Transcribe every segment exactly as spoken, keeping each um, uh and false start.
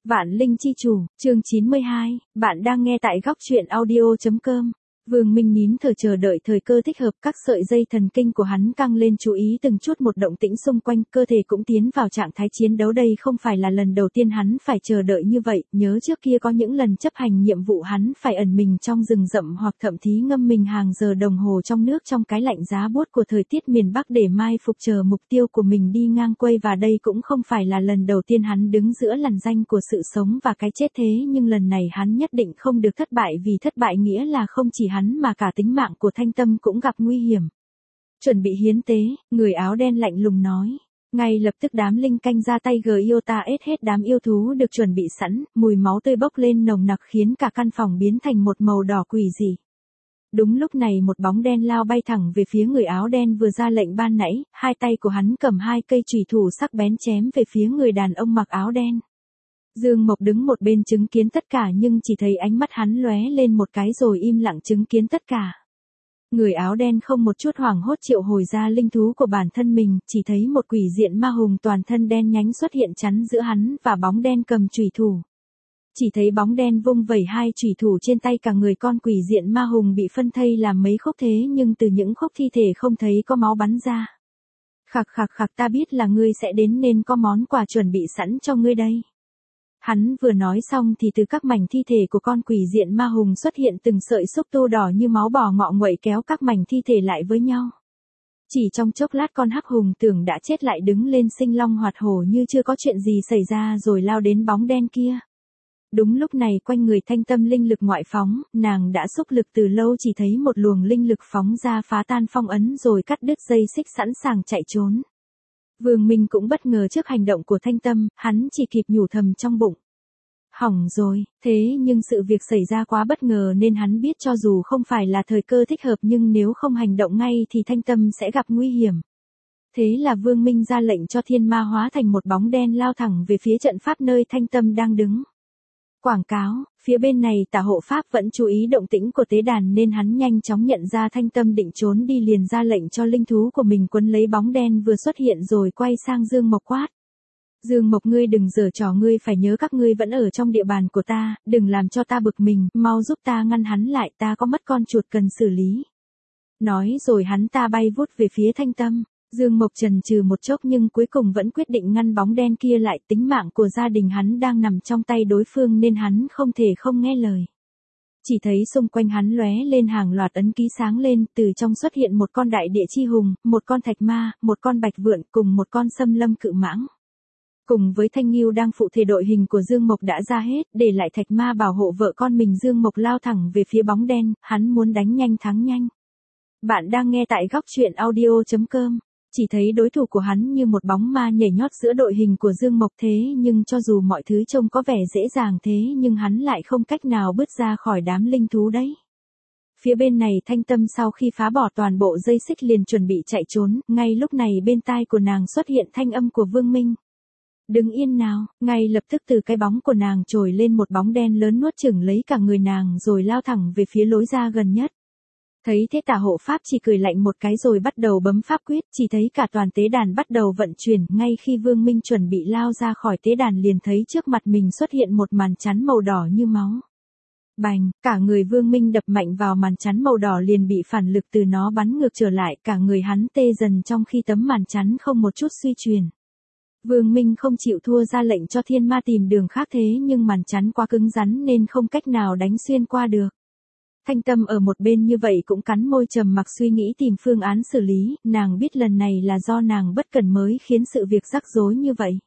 Vạn Linh Chi Chủ, chương chín mươi hai, bạn đang nghe tại góc truyện audio chấm com. Vương Minh nín thở chờ đợi thời cơ thích hợp, các sợi dây thần kinh của hắn căng lên chú ý từng chút một động tĩnh xung quanh, cơ thể cũng tiến vào trạng thái chiến đấu. Đây không phải là lần đầu tiên hắn phải chờ đợi như vậy, nhớ trước kia có những lần chấp hành nhiệm vụ hắn phải ẩn mình trong rừng rậm hoặc thậm chí ngâm mình hàng giờ đồng hồ trong nước trong cái lạnh giá buốt của thời tiết miền Bắc để mai phục chờ mục tiêu của mình đi ngang quay, và đây cũng không phải là lần đầu tiên hắn đứng giữa lằn ranh của sự sống và cái chết, thế nhưng lần này hắn nhất định không được thất bại, vì thất bại nghĩa là không chỉ hắn mà cả tính mạng của Thanh Tâm cũng gặp nguy hiểm. Chuẩn bị hiến tế, người áo đen lạnh lùng nói. Ngay lập tức đám linh canh ra tay gờ yêu ta ết hết đám yêu thú được chuẩn bị sẵn, mùi máu tươi bốc lên nồng nặc khiến cả căn phòng biến thành một màu đỏ quỷ dị. Đúng lúc này một bóng đen lao bay thẳng về phía người áo đen vừa ra lệnh ban nãy, hai tay của hắn cầm hai cây chùy thủ sắc bén chém về phía người đàn ông mặc áo đen. Dương Mộc đứng một bên chứng kiến tất cả, nhưng chỉ thấy ánh mắt hắn lóe lên một cái rồi im lặng chứng kiến tất cả. Người áo đen không một chút hoảng hốt triệu hồi ra linh thú của bản thân mình, chỉ thấy một quỷ diện ma hùng toàn thân đen nhánh xuất hiện chắn giữa hắn và bóng đen cầm chùy thủ. Chỉ thấy bóng đen vung vẩy hai chùy thủ trên tay, cả người con quỷ diện ma hùng bị phân thây làm mấy khúc, thế nhưng từ những khúc thi thể không thấy có máu bắn ra. Khạc khạc khạc, ta biết là ngươi sẽ đến nên có món quà chuẩn bị sẵn cho ngươi đây. Hắn vừa nói xong thì từ các mảnh thi thể của con quỷ diện ma hùng xuất hiện từng sợi xúc tu đỏ như máu bò ngọ nguậy kéo các mảnh thi thể lại với nhau. Chỉ trong chốc lát con hắc hùng tưởng đã chết lại đứng lên sinh long hoạt hổ như chưa có chuyện gì xảy ra rồi lao đến bóng đen kia. Đúng lúc này quanh người Thanh Tâm linh lực ngoại phóng, nàng đã xúc lực từ lâu, chỉ thấy một luồng linh lực phóng ra phá tan phong ấn rồi cắt đứt dây xích sẵn sàng chạy trốn. Vương Minh cũng bất ngờ trước hành động của Thanh Tâm, hắn chỉ kịp nhủ thầm trong bụng. Hỏng rồi, thế nhưng sự việc xảy ra quá bất ngờ nên hắn biết cho dù không phải là thời cơ thích hợp nhưng nếu không hành động ngay thì Thanh Tâm sẽ gặp nguy hiểm. Thế là Vương Minh ra lệnh cho thiên ma hóa thành một bóng đen lao thẳng về phía trận pháp nơi Thanh Tâm đang đứng. Quảng cáo, phía bên này tả hộ pháp vẫn chú ý động tĩnh của tế đàn nên hắn nhanh chóng nhận ra Thanh Tâm định trốn đi, liền ra lệnh cho linh thú của mình quấn lấy bóng đen vừa xuất hiện rồi quay sang Dương Mộc quát. Dương Mộc, ngươi đừng giở trò, ngươi phải nhớ các ngươi vẫn ở trong địa bàn của ta, đừng làm cho ta bực mình, mau giúp ta ngăn hắn lại, ta có mất con chuột cần xử lý. Nói rồi hắn ta bay vút về phía Thanh Tâm. Dương Mộc chần chừ một chốc nhưng cuối cùng vẫn quyết định ngăn bóng đen kia lại, tính mạng của gia đình hắn đang nằm trong tay đối phương nên hắn không thể không nghe lời. Chỉ thấy xung quanh hắn lóe lên hàng loạt ấn ký sáng lên, từ trong xuất hiện một con đại địa chi hùng, một con thạch ma, một con bạch vượn cùng một con xâm lâm cự mãng. Cùng với thanh ngưu đang phụ thể, đội hình của Dương Mộc đã ra hết, để lại thạch ma bảo hộ vợ con mình. Dương Mộc lao thẳng về phía bóng đen, hắn muốn đánh nhanh thắng nhanh. Bạn đang nghe tại góc truyện audio chấm com. Chỉ thấy đối thủ của hắn như một bóng ma nhảy nhót giữa đội hình của Dương Mộc, thế nhưng cho dù mọi thứ trông có vẻ dễ dàng thế nhưng hắn lại không cách nào bứt ra khỏi đám linh thú đấy. Phía bên này Thanh Tâm sau khi phá bỏ toàn bộ dây xích liền chuẩn bị chạy trốn, ngay lúc này bên tai của nàng xuất hiện thanh âm của Vương Minh. Đứng yên nào, ngay lập tức từ cái bóng của nàng trồi lên một bóng đen lớn nuốt chửng lấy cả người nàng rồi lao thẳng về phía lối ra gần nhất. Thấy thế tả hộ pháp chỉ cười lạnh một cái rồi bắt đầu bấm pháp quyết, chỉ thấy cả toàn tế đàn bắt đầu vận chuyển, ngay khi Vương Minh chuẩn bị lao ra khỏi tế đàn liền thấy trước mặt mình xuất hiện một màn chắn màu đỏ như máu. Bành, cả người Vương Minh đập mạnh vào màn chắn màu đỏ liền bị phản lực từ nó bắn ngược trở lại, cả người hắn tê dần trong khi tấm màn chắn không một chút suy truyền. Vương Minh không chịu thua ra lệnh cho thiên ma tìm đường khác, thế nhưng màn chắn quá cứng rắn nên không cách nào đánh xuyên qua được. Thanh Tâm ở một bên như vậy cũng cắn môi trầm mặc suy nghĩ tìm phương án xử lý, nàng biết lần này là do nàng bất cẩn mới khiến sự việc rắc rối như vậy.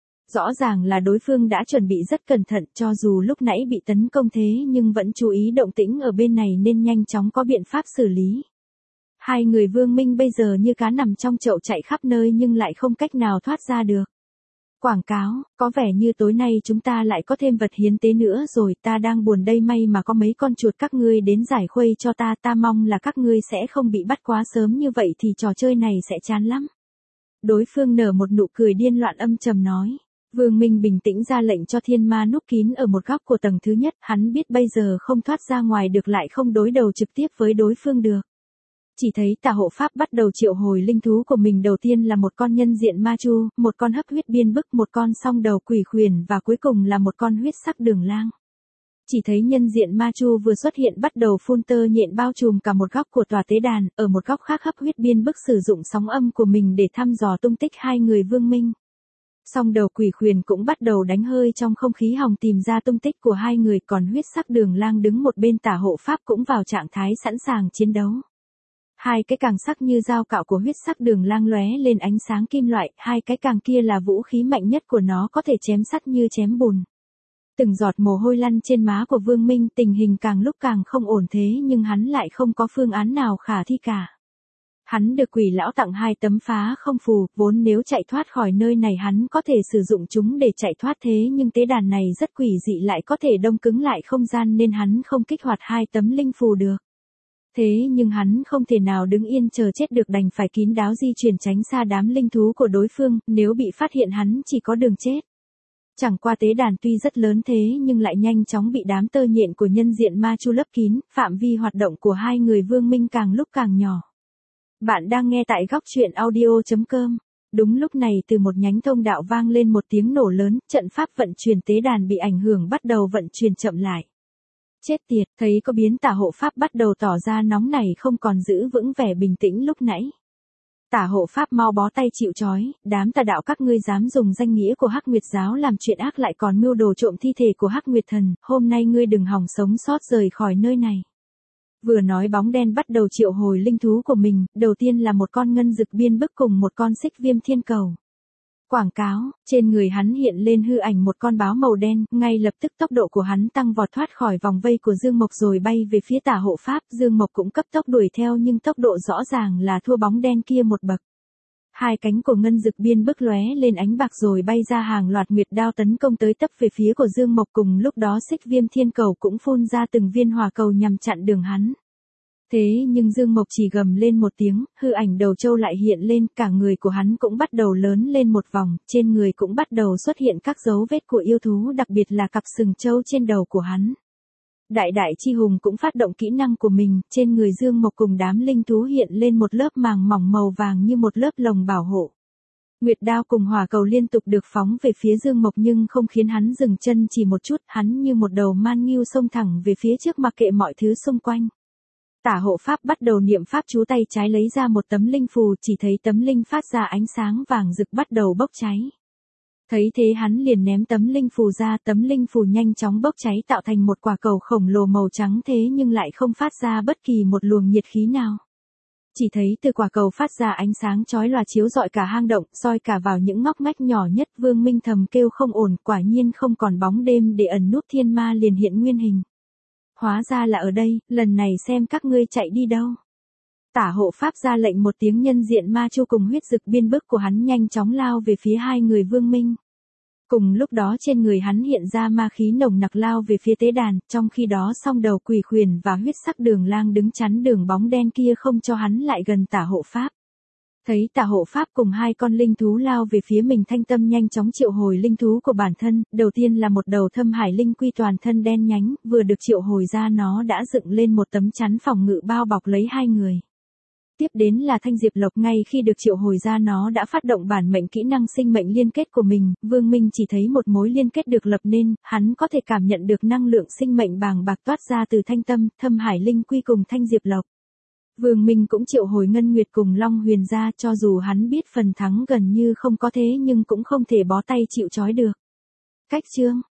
Rõ ràng là đối phương đã chuẩn bị rất cẩn thận, cho dù lúc nãy bị tấn công thế nhưng vẫn chú ý động tĩnh ở bên này nên nhanh chóng có biện pháp xử lý. Hai người Vương Minh bây giờ như cá nằm trong chậu chạy khắp nơi nhưng lại không cách nào thoát ra được. Quảng cáo, có vẻ như tối nay chúng ta lại có thêm vật hiến tế nữa rồi, ta đang buồn đây, may mà có mấy con chuột các ngươi đến giải khuây cho ta, ta mong là các ngươi sẽ không bị bắt quá sớm, như vậy thì trò chơi này sẽ chán lắm. Đối phương nở một nụ cười điên loạn âm trầm nói. Vương Minh bình tĩnh ra lệnh cho thiên ma núp kín ở một góc của tầng thứ nhất, hắn biết bây giờ không thoát ra ngoài được lại không đối đầu trực tiếp với đối phương được. Chỉ thấy tà hộ pháp bắt đầu triệu hồi linh thú của mình, đầu tiên là một con nhân diện ma chu, một con hấp huyết biên bức, một con song đầu quỷ khuyển và cuối cùng là một con huyết sắc đường lang. Chỉ thấy nhân diện ma chu vừa xuất hiện bắt đầu phun tơ nhện bao trùm cả một góc của tòa tế đàn, ở một góc khác hấp huyết biên bức sử dụng sóng âm của mình để thăm dò tung tích hai người Vương Minh. Song đầu quỷ khuyển cũng bắt đầu đánh hơi trong không khí hòng tìm ra tung tích của hai người, còn huyết sắc đường lang đứng một bên tả hộ pháp cũng vào trạng thái sẵn sàng chiến đấu. Hai cái càng sắc như dao cạo của huyết sắc đường lang lóe lên ánh sáng kim loại, hai cái càng kia là vũ khí mạnh nhất của nó, có thể chém sắt như chém bùn. Từng giọt mồ hôi lăn trên má của Vương Minh, tình hình càng lúc càng không ổn, thế nhưng hắn lại không có phương án nào khả thi cả. Hắn được quỷ lão tặng hai tấm phá không phù, vốn nếu chạy thoát khỏi nơi này hắn có thể sử dụng chúng để chạy thoát, thế nhưng tế đàn này rất quỷ dị lại có thể đông cứng lại không gian nên hắn không kích hoạt hai tấm linh phù được. Thế nhưng hắn không thể nào đứng yên chờ chết được, đành phải kín đáo di chuyển tránh xa đám linh thú của đối phương, nếu bị phát hiện hắn chỉ có đường chết. Chẳng qua tế đàn tuy rất lớn thế nhưng lại nhanh chóng bị đám tơ nhện của nhân diện ma chu lấp kín, phạm vi hoạt động của hai người Vương Minh càng lúc càng nhỏ. Bạn đang nghe tại góc truyện audio chấm com. Đúng lúc này từ một nhánh thông đạo vang lên một tiếng nổ lớn, trận pháp vận chuyển tế đàn bị ảnh hưởng bắt đầu vận chuyển chậm lại. Chết tiệt, thấy có biến tả hộ pháp bắt đầu tỏ ra nóng này, không còn giữ vững vẻ bình tĩnh lúc nãy. Tả hộ pháp mau bó tay chịu trói, đám tà đạo các ngươi dám dùng danh nghĩa của Hắc Nguyệt giáo làm chuyện ác lại còn mưu đồ trộm thi thể của Hắc Nguyệt thần, hôm nay ngươi đừng hòng sống sót rời khỏi nơi này. Vừa nói bóng đen bắt đầu triệu hồi linh thú của mình, đầu tiên là một con ngân dực biên bức cùng một con xích viêm thiên cầu. Quảng cáo, trên người hắn hiện lên hư ảnh một con báo màu đen, ngay lập tức tốc độ của hắn tăng vọt thoát khỏi vòng vây của Dương Mộc rồi bay về phía tả hộ pháp, Dương Mộc cũng cấp tốc đuổi theo nhưng tốc độ rõ ràng là thua bóng đen kia một bậc. Hai cánh của ngân dực biên bức lóe lên ánh bạc rồi bay ra hàng loạt nguyệt đao tấn công tới tấp về phía của Dương Mộc, cùng lúc đó xích viêm thiên cầu cũng phun ra từng viên hỏa cầu nhằm chặn đường hắn. Thế nhưng Dương Mộc chỉ gầm lên một tiếng, hư ảnh đầu trâu lại hiện lên, cả người của hắn cũng bắt đầu lớn lên một vòng, trên người cũng bắt đầu xuất hiện các dấu vết của yêu thú, đặc biệt là cặp sừng trâu trên đầu của hắn. Đại đại chi hùng cũng phát động kỹ năng của mình, trên người Dương Mộc cùng đám linh thú hiện lên một lớp màng mỏng màu vàng như một lớp lồng bảo hộ. Nguyệt đao cùng hỏa cầu liên tục được phóng về phía Dương Mộc nhưng không khiến hắn dừng chân chỉ một chút, hắn như một đầu man ngưu xông thẳng về phía trước mặc kệ mọi thứ xung quanh. Tả hộ pháp bắt đầu niệm pháp chú, tay trái lấy ra một tấm linh phù, chỉ thấy tấm linh phát ra ánh sáng vàng rực bắt đầu bốc cháy. Thấy thế hắn liền ném tấm linh phù ra, tấm linh phù nhanh chóng bốc cháy tạo thành một quả cầu khổng lồ màu trắng, thế nhưng lại không phát ra bất kỳ một luồng nhiệt khí nào. Chỉ thấy từ quả cầu phát ra ánh sáng chói lòa chiếu rọi cả hang động, soi cả vào những ngóc ngách nhỏ nhất. Vương Minh thầm kêu không ổn, quả nhiên không còn bóng đêm để ẩn núp, thiên ma liền hiện nguyên hình. Hóa ra là ở đây, lần này xem các ngươi chạy đi đâu. Tả hộ pháp ra lệnh một tiếng, nhân diện ma chu cùng huyết dực biên bức của hắn nhanh chóng lao về phía hai người Vương Minh. Cùng lúc đó trên người hắn hiện ra ma khí nồng nặc lao về phía tế đàn, trong khi đó song đầu quỷ khuyển và huyết sắc đường lang đứng chắn đường bóng đen kia không cho hắn lại gần tả hộ pháp. Thấy tả hộ pháp cùng hai con linh thú lao về phía mình, Thanh Tâm nhanh chóng triệu hồi linh thú của bản thân, đầu tiên là một đầu thâm hải linh quy toàn thân đen nhánh, vừa được triệu hồi ra nó đã dựng lên một tấm chắn phòng ngự bao bọc lấy hai người. Tiếp đến là Thanh Diệp Lộc, ngay khi được triệu hồi ra nó đã phát động bản mệnh kỹ năng sinh mệnh liên kết của mình, Vương Minh chỉ thấy một mối liên kết được lập nên, hắn có thể cảm nhận được năng lượng sinh mệnh bàng bạc toát ra từ Thanh Tâm, thâm hải linh quy cùng Thanh Diệp Lộc. Vương Minh cũng triệu hồi Ngân Nguyệt cùng Long Huyền ra, cho dù hắn biết phần thắng gần như không có thế nhưng cũng không thể bó tay chịu trói được. Cách chương